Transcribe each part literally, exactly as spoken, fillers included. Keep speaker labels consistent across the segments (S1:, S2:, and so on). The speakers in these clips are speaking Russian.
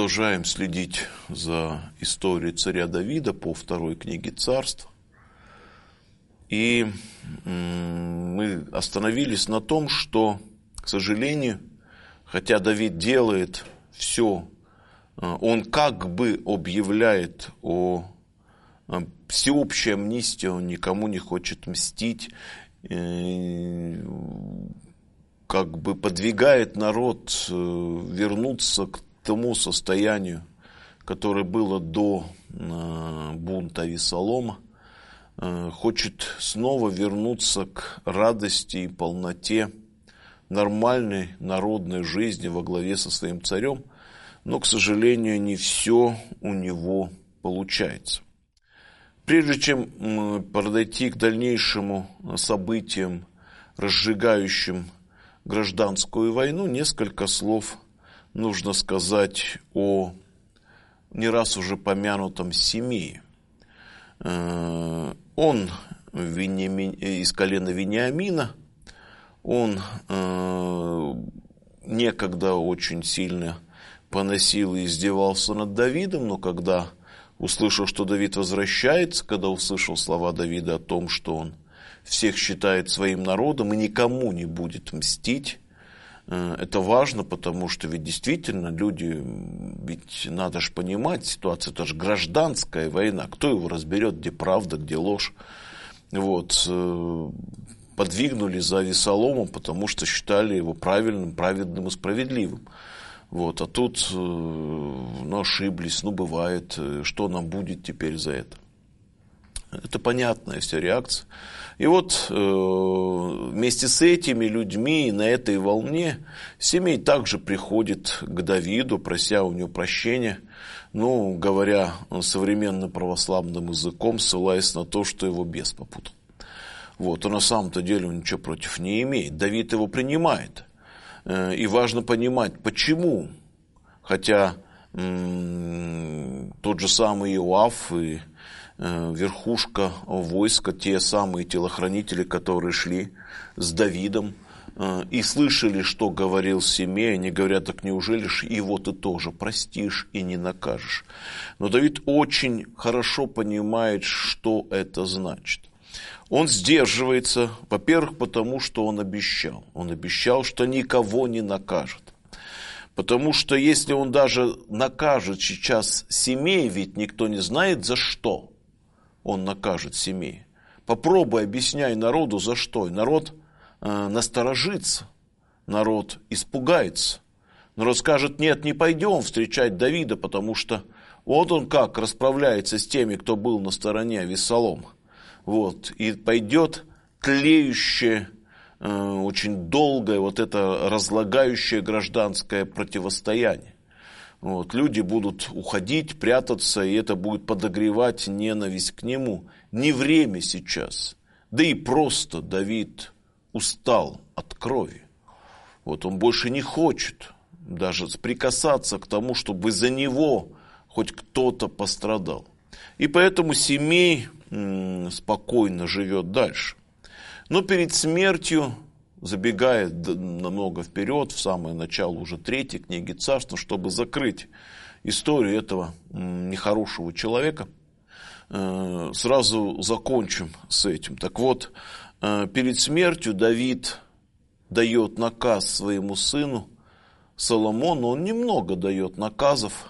S1: Продолжаем следить за историей царя Давида по второй книге Царств. И мы остановились на том, что, к сожалению, хотя Давид делает все, он как бы объявляет о всеобщей амнистии, он никому не хочет мстить, как бы подвигает народ вернуться к тому состоянию, которое было до бунта Авессалома, хочет снова вернуться к радости и полноте нормальной народной жизни во главе со своим царем, но, к сожалению, не все у него получается. Прежде чем подойти к дальнейшим событиям, разжигающим гражданскую войну, несколько слов нужно сказать о не раз уже помянутом Симее. Он из колена Вениамина, он некогда очень сильно поносил и издевался над Давидом, но когда услышал, что Давид возвращается, когда услышал слова Давида о том, что он всех считает своим народом и никому не будет мстить, это важно, потому что ведь действительно люди, ведь надо же понимать, ситуация, это же гражданская война, кто его разберет, где правда, где ложь. Вот. Подвигнули за Авессаломом, потому что считали его правильным, праведным и справедливым. Вот. А тут ну, ошиблись, ну бывает, что нам будет теперь за это? Это понятная вся реакция. И вот э, вместе с этими людьми на этой волне Симей также приходит к Давиду, прося у него прощения, ну, говоря современным православным языком, ссылаясь на то, что его бес попутал. Вот, а на самом-то деле он ничего против не имеет. Давид его принимает. Э, и важно понимать, почему. Хотя м- тот же самый Иоав и верхушка войска, те самые телохранители, которые шли с Давидом и слышали, что говорил Симей, они говорят, так неужели ж его ты тоже простишь и не накажешь? Но Давид очень хорошо понимает, что это значит. Он сдерживается, во-первых, потому что он обещал. Он обещал, что никого не накажет. Потому что если он даже накажет сейчас Симея, ведь никто не знает за что он накажет Симея. Попробуй объясняй народу за что. И народ э, насторожится, народ испугается. Народ скажет, нет, не пойдем встречать Давида, потому что вот он как расправляется с теми, кто был на стороне Авессалома. Вот. И пойдет тлеющее, э, очень долгое, вот это разлагающее гражданское противостояние. Вот, люди будут уходить, прятаться, и это будет подогревать ненависть к нему. Не время сейчас. Да и просто Давид устал от крови. Вот, он больше не хочет даже прикасаться к тому, чтобы за него хоть кто-то пострадал. И поэтому Симей м, спокойно живет дальше. Но перед смертью, забегая намного вперед, в самое начало уже третьей книги Царств, чтобы закрыть историю этого нехорошего человека, сразу закончим с этим. Так вот, перед смертью Давид дает наказ своему сыну Соломону, он немного дает наказов,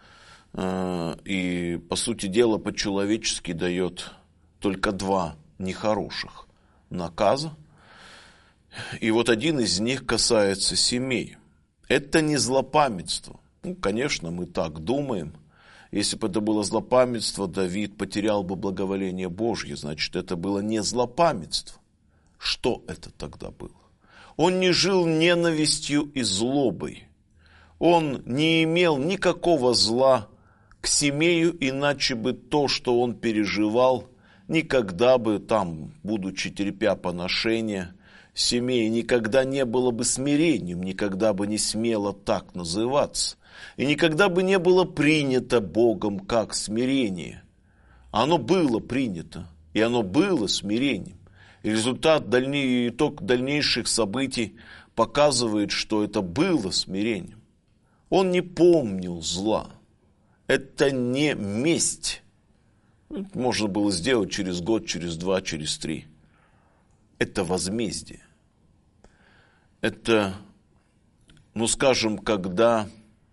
S1: и, по сути дела, по-человечески дает только два нехороших наказа. И вот один из них касается Симея. Это не злопамятство. Ну, конечно, мы так думаем. Если бы это было злопамятство, Давид потерял бы благоволение Божье. Значит, это было не злопамятство. Что это тогда было? Он не жил ненавистью и злобой. Он не имел никакого зла к Симею, иначе бы то, что он переживал, никогда бы там, будучи терпя поношения, Симея никогда не было бы смирением, никогда бы не смело так называться. И никогда бы не было принято Богом как смирение. Оно было принято, и оно было смирением. И результат, дальней, итог дальнейших событий показывает, что это было смирением. Он не помнил зла. Это не месть. Это можно было сделать через год, через два, через три. Это возмездие. Это, ну скажем, когда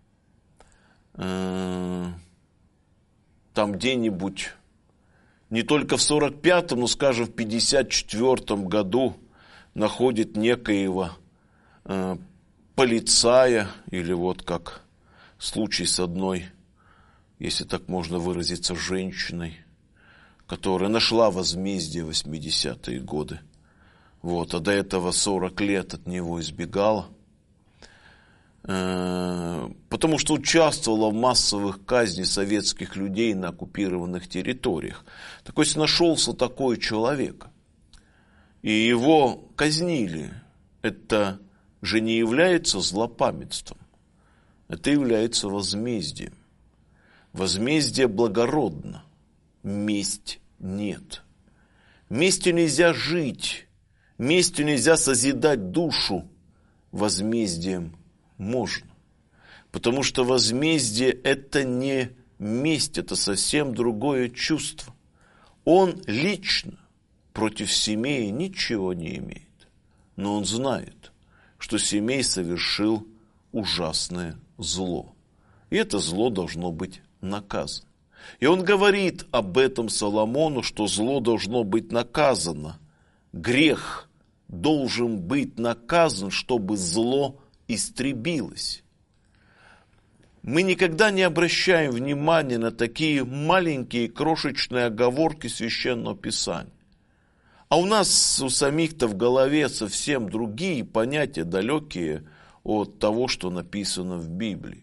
S1: э, там где-нибудь, не только в сорок пятом, но, скажем, в пятьдесят четвёртом году находит некоего э, полицая, или вот как случай с одной, если так можно выразиться, женщиной, которая нашла возмездие в восьмидесятые годы. Вот, а до этого сорок лет от него избегала, э, потому что участвовала в массовых казнях советских людей на оккупированных территориях. Так вот, нашелся такой человек, и его казнили. Это же не является злопамятством, это является возмездием. Возмездие благородно, месть нет. Местью нельзя жить, местью нельзя созидать душу, возмездием можно. Потому что возмездие – это не месть, это совсем другое чувство. Он лично против семьи ничего не имеет, но он знает, что Семей совершил ужасное зло. И это зло должно быть наказано. И он говорит об этом Соломону, что зло должно быть наказано. Грех должен быть наказан, чтобы зло истребилось. Мы никогда не обращаем внимания на такие маленькие крошечные оговорки Священного Писания. А у нас у самих-то в голове совсем другие понятия, далекие от того, что написано в Библии.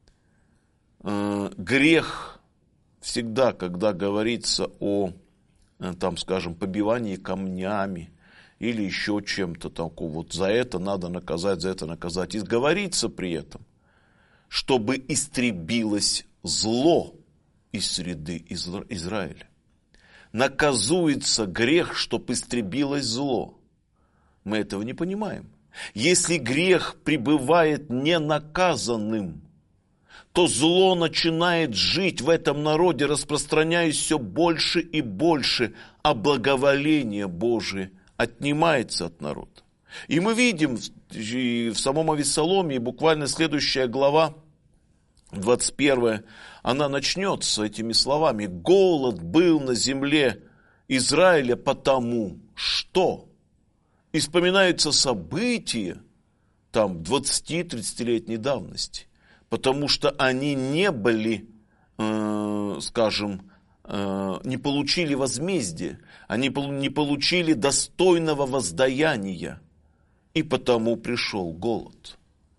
S1: Грех всегда, когда говорится о, там, скажем, побивании камнями или еще чем-то такого, вот за это надо наказать, за это наказать. И говорится при этом, чтобы истребилось зло из среды Израиля. Наказуется грех, чтобы истребилось зло. Мы этого не понимаем. Если грех пребывает ненаказанным, то зло начинает жить в этом народе, распространяясь все больше и больше, а благоволение Божие отнимается от народа. И мы видим в самом Авессаломе, буквально следующая глава, двадцать первая, она начнется этими словами. «Голод был на земле Израиля потому, что...» И вспоминаются события там двадцати-тридцатилетней давности, потому что они не были, э, скажем, э, не получили возмездия, они не получили достойного воздаяния, и потому пришел голод.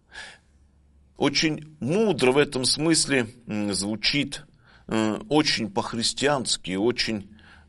S1: Очень мудро в этом смысле звучит, очень по-христиански, очень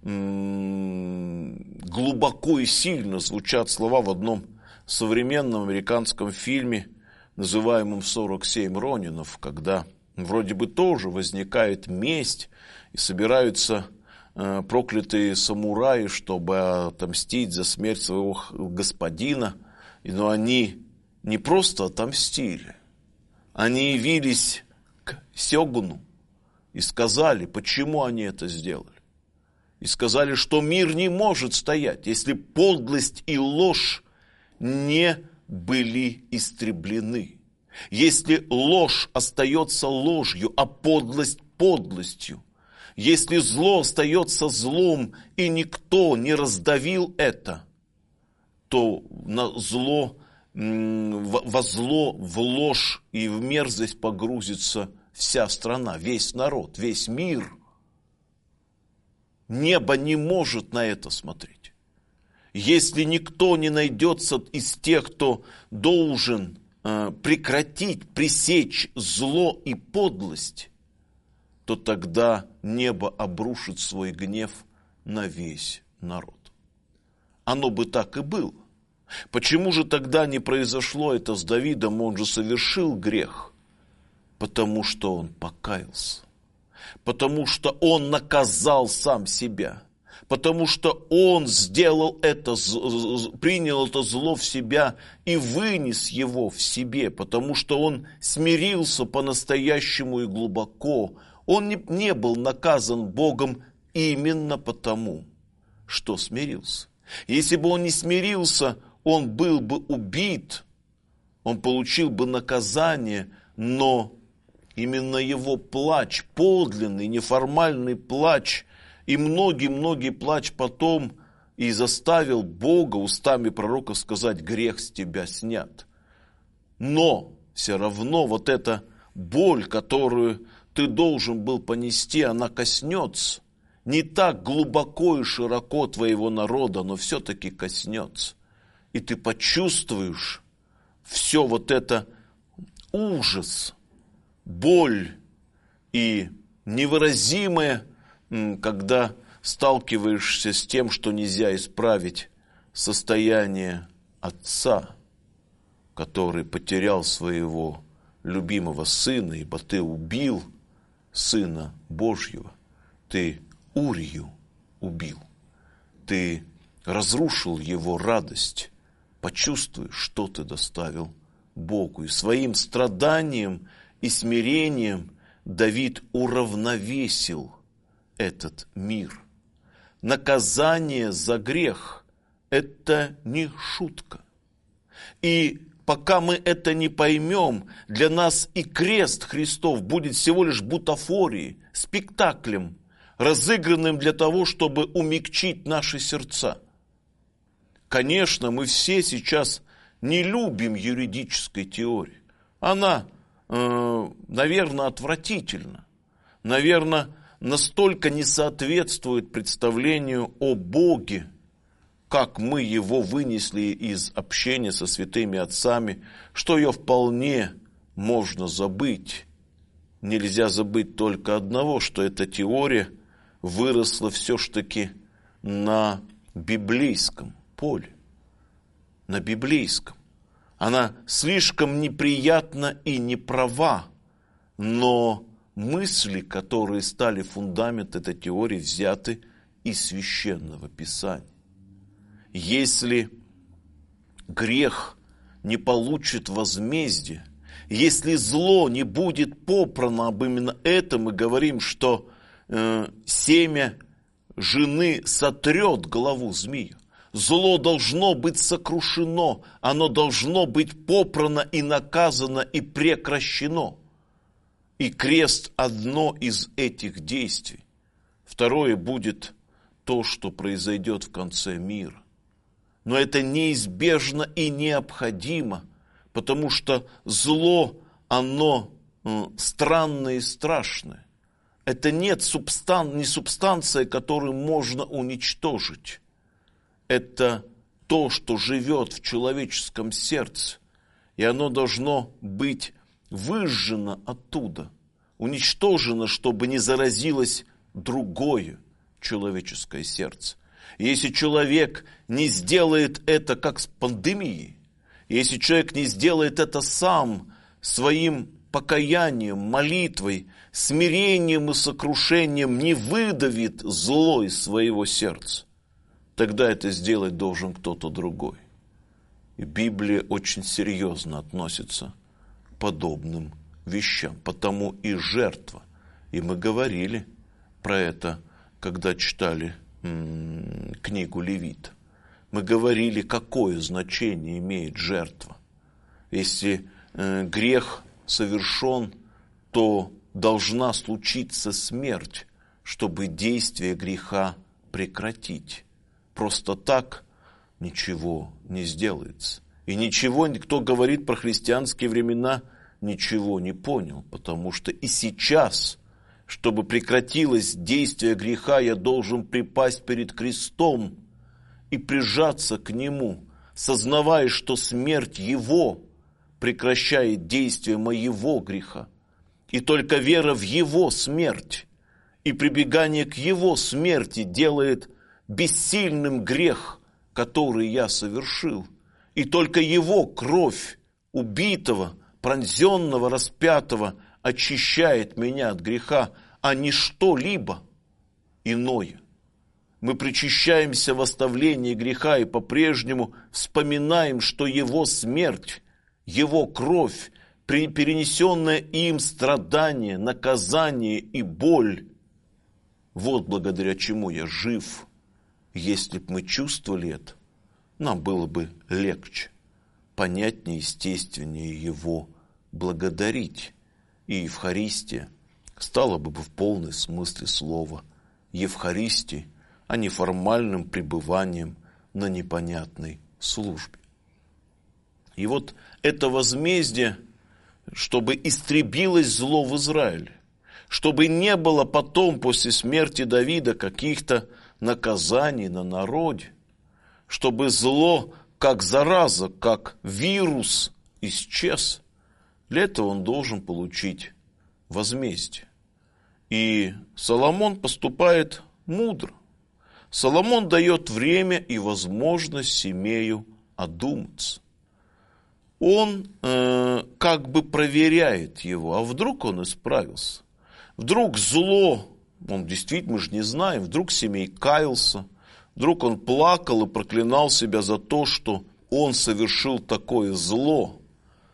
S1: глубоко и сильно звучат слова в одном современном американском фильме, называемом «сорок семь Ронинов», когда вроде бы тоже возникает месть и собираются проклятые самураи, чтобы отомстить за смерть своего господина, но они не просто отомстили. Они явились к сёгуну и сказали, почему они это сделали. И сказали, что мир не может стоять, если подлость и ложь не были истреблены. Если ложь остается ложью, а подлость подлостью. Если зло остается злом, и никто не раздавил это, то на зло во зло, в ложь и в мерзость погрузится вся страна, весь народ, весь мир. Небо не может на это смотреть. Если никто не найдется из тех, кто должен э, прекратить, пресечь зло и подлость, то тогда небо обрушит свой гнев на весь народ. Оно бы так и было. Почему же тогда не произошло это с Давидом? Он же совершил грех. Потому что он покаялся. Потому что он наказал сам себя. потому что Он сделал это, принял это зло в себя и вынес его в себе, потому что Он смирился по-настоящему и глубоко. Он не, не был наказан Богом именно потому, что смирился. Если бы Он не смирился, Он был бы убит, Он получил бы наказание, но именно Его плач, подлинный, неформальный плач, и многие-многие плач потом и заставил Бога устами пророков сказать: грех с тебя снят. Но все равно вот эта боль, которую ты должен был понести, она коснется не так глубоко и широко твоего народа, но все-таки коснется. И ты почувствуешь все вот это ужас, боль и невыразимое, когда сталкиваешься с тем, что нельзя исправить, состояние отца, который потерял своего любимого сына, ибо ты убил Сына Божьего, ты Урию убил, ты разрушил его радость. Почувствуй, что ты доставил Богу. И своим страданием и смирением Давид уравновесил этот мир. Наказание за грех – это не шутка. И пока мы это не поймем, для нас и крест Христов будет всего лишь бутафорией, спектаклем, разыгранным для того, чтобы умягчить наши сердца. Конечно, мы все сейчас не любим юридической теории. Она, э, наверное, отвратительна. Наверное, настолько не соответствует представлению о Боге, как мы его вынесли из общения со святыми отцами, что ее вполне можно забыть. Нельзя забыть только одного, что эта теория выросла все-таки на библейском поле. На библейском. Она слишком неприятна и неправа, но мысли, которые стали фундамент этой теории, взяты из Священного Писания. Если грех не получит возмездия, если зло не будет попрано, об именно этом мы говорим, что э, семя жены сотрет голову змея. Зло должно быть сокрушено, оно должно быть попрано и наказано и прекращено. И крест – одно из этих действий. Второе будет то, что произойдет в конце мира. Но это неизбежно и необходимо, потому что зло, оно э, странное и страшное. Это нет субстан... не субстанция, которую можно уничтожить. Это то, что живет в человеческом сердце, и оно должно быть выжжено оттуда, уничтожено, чтобы не заразилось другое человеческое сердце. Если человек не сделает это как с пандемией, если человек не сделает это сам своим покаянием, молитвой, смирением и сокрушением, не выдавит зло из своего сердца, тогда это сделать должен кто-то другой. И Библия очень серьезно относится к подобным вещам, потому и жертва. И мы говорили про это, когда читали м- книгу Левит. Мы говорили, какое значение имеет жертва. Если э, грех совершен, то должна случиться смерть, чтобы действие греха прекратить. Просто так ничего не сделается. И ничего, кто говорит про христианские времена, ничего не понял, потому что и сейчас, чтобы прекратилось действие греха, я должен припасть перед крестом и прижаться к нему, сознавая, что смерть его прекращает действие моего греха. И только вера в его смерть и прибегание к его смерти делает бессильным грех, который я совершил. И только его кровь убитого, пронзенного, распятого очищает меня от греха, а не что-либо иное. мы причащаемся в оставлении греха и по-прежнему вспоминаем, что Его смерть, Его кровь, перенесенное им страдание, наказание и боль, вот благодаря чему я жив. Если бы мы чувствовали это, нам было бы легче, понятнее, естественнее Его благодарить. И Евхаристия стала бы в полном смысле слова Евхаристией, а не формальным пребыванием на непонятной службе. И вот это возмездие, чтобы истребилось зло в Израиле, чтобы не было потом, после смерти Давида, каких-то наказаний на народе, чтобы зло, как зараза, как вирус, исчез. Для этого он должен получить возмездие. И Соломон поступает мудро. Соломон дает время и возможность Семею одуматься. Он э, как бы проверяет его, а вдруг он исправился. Вдруг зло, он действительно, мы же не знаем, вдруг Семей каялся, вдруг он плакал и проклинал себя за то, что он совершил такое зло,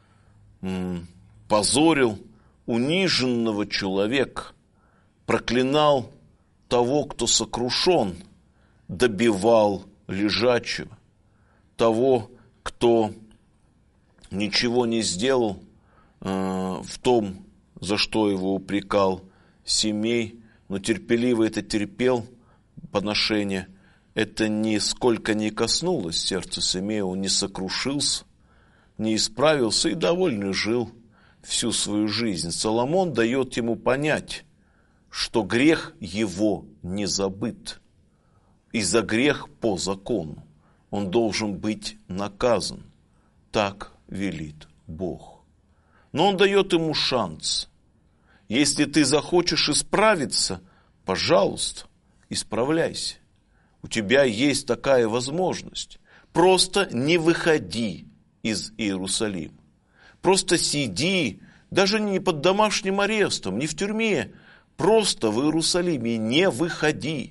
S1: м, позорил униженного человека, проклинал того, кто сокрушен, добивал лежачего, того, кто ничего не сделал э, в том, за что его упрекал Семей, но терпеливо это терпел, поношение. Это нисколько не коснулось сердца Семея, он не сокрушился, не исправился и довольно жил всю свою жизнь. Соломон дает ему понять, что грех его не забыт. И за грех по закону он должен быть наказан. Так велит Бог. Но он дает ему шанс. Если ты захочешь исправиться, пожалуйста, исправляйся. У тебя есть такая возможность. Просто не выходи из Иерусалима. Просто сиди, даже не под домашним арестом, не в тюрьме. Просто в Иерусалиме не выходи.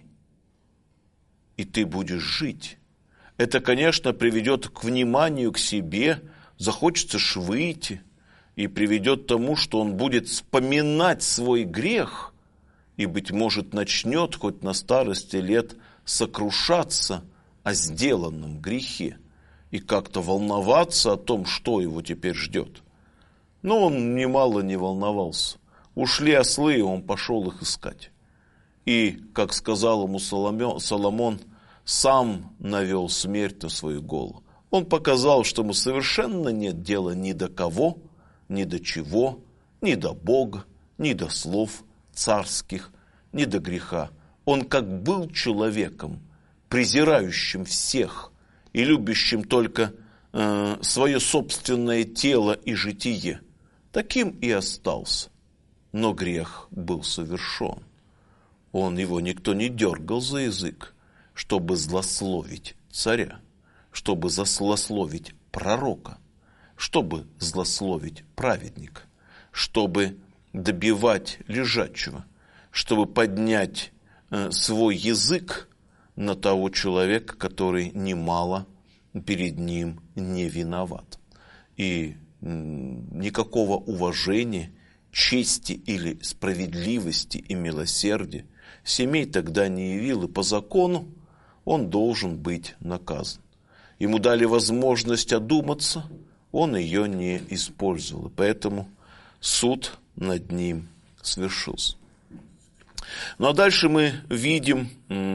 S1: И ты будешь жить. Это, конечно, приведет к вниманию к себе, захочется ж выйти, и приведет к тому, что он будет вспоминать свой грех, и, быть может, начнет хоть на старости лет сокрушаться о сделанном грехе и как-то волноваться о том, что его теперь ждет. Но он немало не волновался. Ушли ослы, и он пошел их искать. И, как сказал ему Соломон, сам навел смерть на свою голову. Он показал, что ему совершенно нет дела ни до кого, ни до чего, ни до Бога, ни до слов царских, ни до греха. Он как был человеком, презирающим всех и любящим только э, свое собственное тело и житие, таким и остался. Но грех был совершен. Он, его никто не дергал за язык, чтобы злословить царя, чтобы злословить пророка, чтобы злословить праведника, чтобы добивать лежачего, чтобы поднять э, свой язык на того человека, который немало перед ним не виноват. И м, никакого уважения, чести или справедливости и милосердия Семей тогда не явил, и по закону он должен быть наказан. Ему дали возможность одуматься, он ее не использовал, и поэтому суд над ним свершился. Ну а дальше мы видим,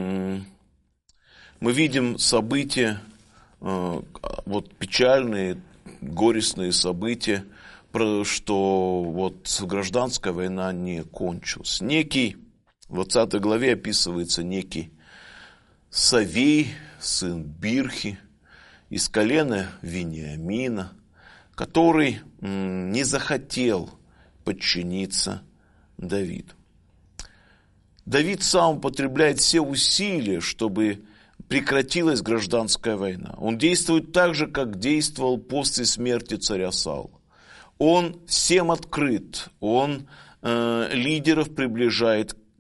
S1: мы видим события, вот печальные, горестные события, что вот гражданская война не кончилась. Некий, в двадцатой главе описывается некий Савей, сын Бирхи, из колена Вениамина, который не захотел подчиниться Давиду. Давид сам употребляет все усилия, чтобы прекратилась гражданская война. Он действует так же, как действовал после смерти царя Саула. Он всем открыт, он э, лидеров приближает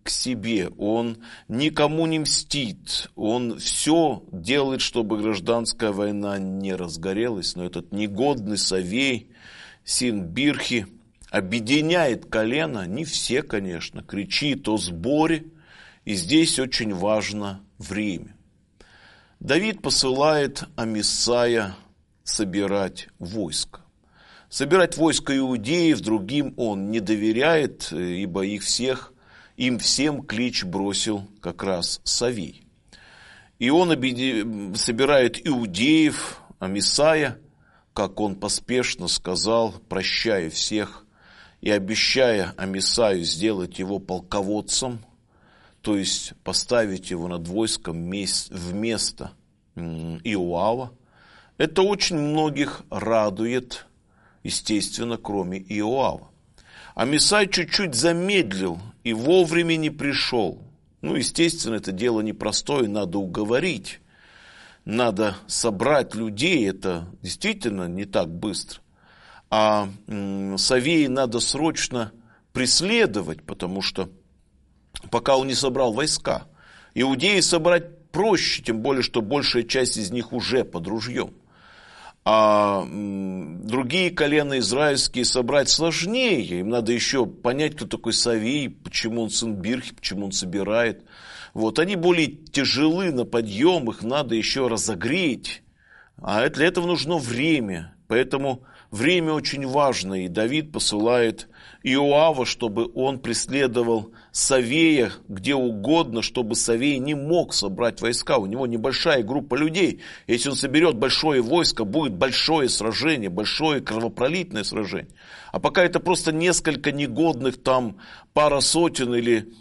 S1: к себе, он никому не мстит, он все делает, чтобы гражданская война не разгорелась, но этот негодный Савей, сын Бирхи, объединяет колено, не все, конечно, кричит о сборе, и здесь очень важно время. Давид посылает Амисая собирать войско. Собирать войско иудеев, другим он не доверяет, ибо их всех, им всем клич бросил как раз Савей. И он объеди... собирает иудеев, Амисая, как он поспешно сказал, прощая всех и обещая Амисаю сделать его полководцем, то есть поставить его над войском вместо Иоава. Это очень многих радует, естественно, кроме Иоава. Амисай чуть-чуть замедлил и вовремя не пришел. Ну, естественно, это дело непростое, надо уговорить. Надо собрать людей, это действительно не так быстро. А Савея надо срочно преследовать, потому что пока он не собрал войска. Иудеи собрать проще, тем более, что большая часть из них уже под ружьем. А другие колена израильские собрать сложнее. Им надо еще понять, кто такой Савей, почему он сын Бирхи, почему он собирает. Вот. Они более тяжелы на подъем, их надо еще разогреть. А для этого нужно время. Поэтому время очень важно. И Давид посылает Иоава, чтобы он преследовал Савея где угодно, чтобы Савей не мог собрать войска. У него небольшая группа людей. Если он соберет большое войско, будет большое сражение, большое кровопролитное сражение. А пока это просто несколько негодных, там пара сотен или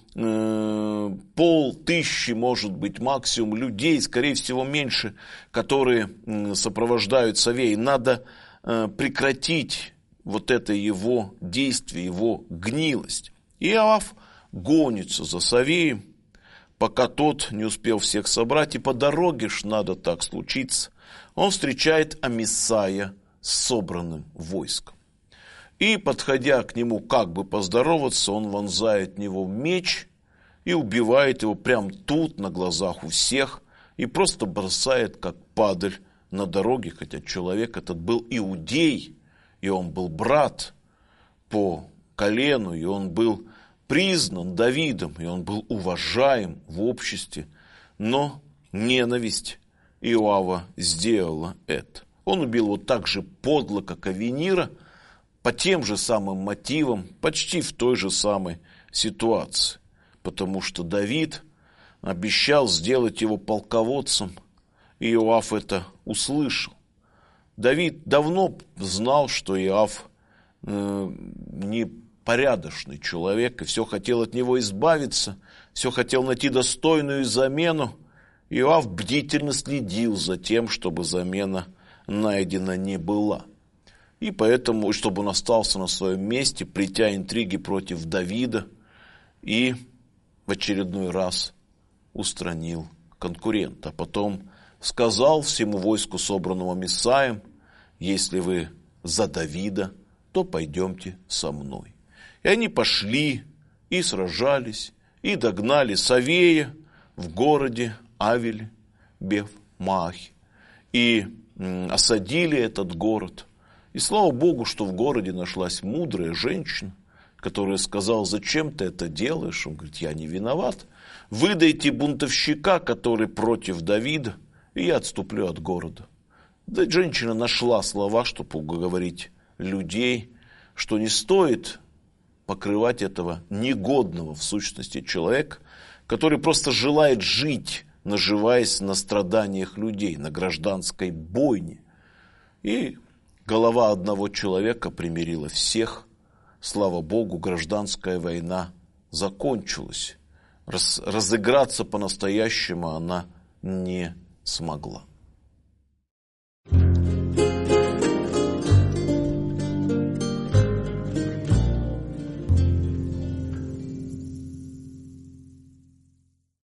S1: э, полтысячи, может быть, максимум людей, скорее всего меньше, которые э, сопровождают Савея. Надо э, прекратить вот это его действие, его гнилость. Иоав гонится за Савеем, пока тот не успел всех собрать, и по дороге ж надо так случиться. Он встречает Амисая с собранным войском. И, подходя к нему как бы поздороваться, он вонзает в него меч и убивает его прямо тут, на глазах у всех, и просто бросает, как падаль, на дороге, хотя человек этот был иудей, и он был брат по колену, и он был признан Давидом, и он был уважаем в обществе. Но ненависть Иоава сделала это. Он убил его так же подло, как Авенира, по тем же самым мотивам, почти в той же самой ситуации. Потому что Давид обещал сделать его полководцем, и Иоав это услышал. Давид давно знал, что Иоав э, непорядочный человек, и все хотел от него избавиться, все хотел найти достойную замену. Иоав бдительно следил за тем, чтобы замена найдена не была. И поэтому, чтобы он остался на своем месте, плетя интриги против Давида, и в очередной раз устранил конкурента. А потом сказал всему войску, собранному Амисаем: если вы за Давида, то пойдемте со мной. И они пошли и сражались, и догнали Савея в городе Авеле Бев-Маахе. И м, осадили этот город. И слава Богу, что в городе нашлась мудрая женщина, которая сказала: зачем ты это делаешь? Он говорит: я не виноват. Выдайте бунтовщика, который против Давида, и я отступлю от города. Да, женщина нашла слова, чтобы уговорить людей, что не стоит покрывать этого негодного в сущности человека, который просто желает жить, наживаясь на страданиях людей, на гражданской бойне. И голова одного человека примирила всех. Слава Богу, гражданская война закончилась. Раз, разыграться по-настоящему она не смогла.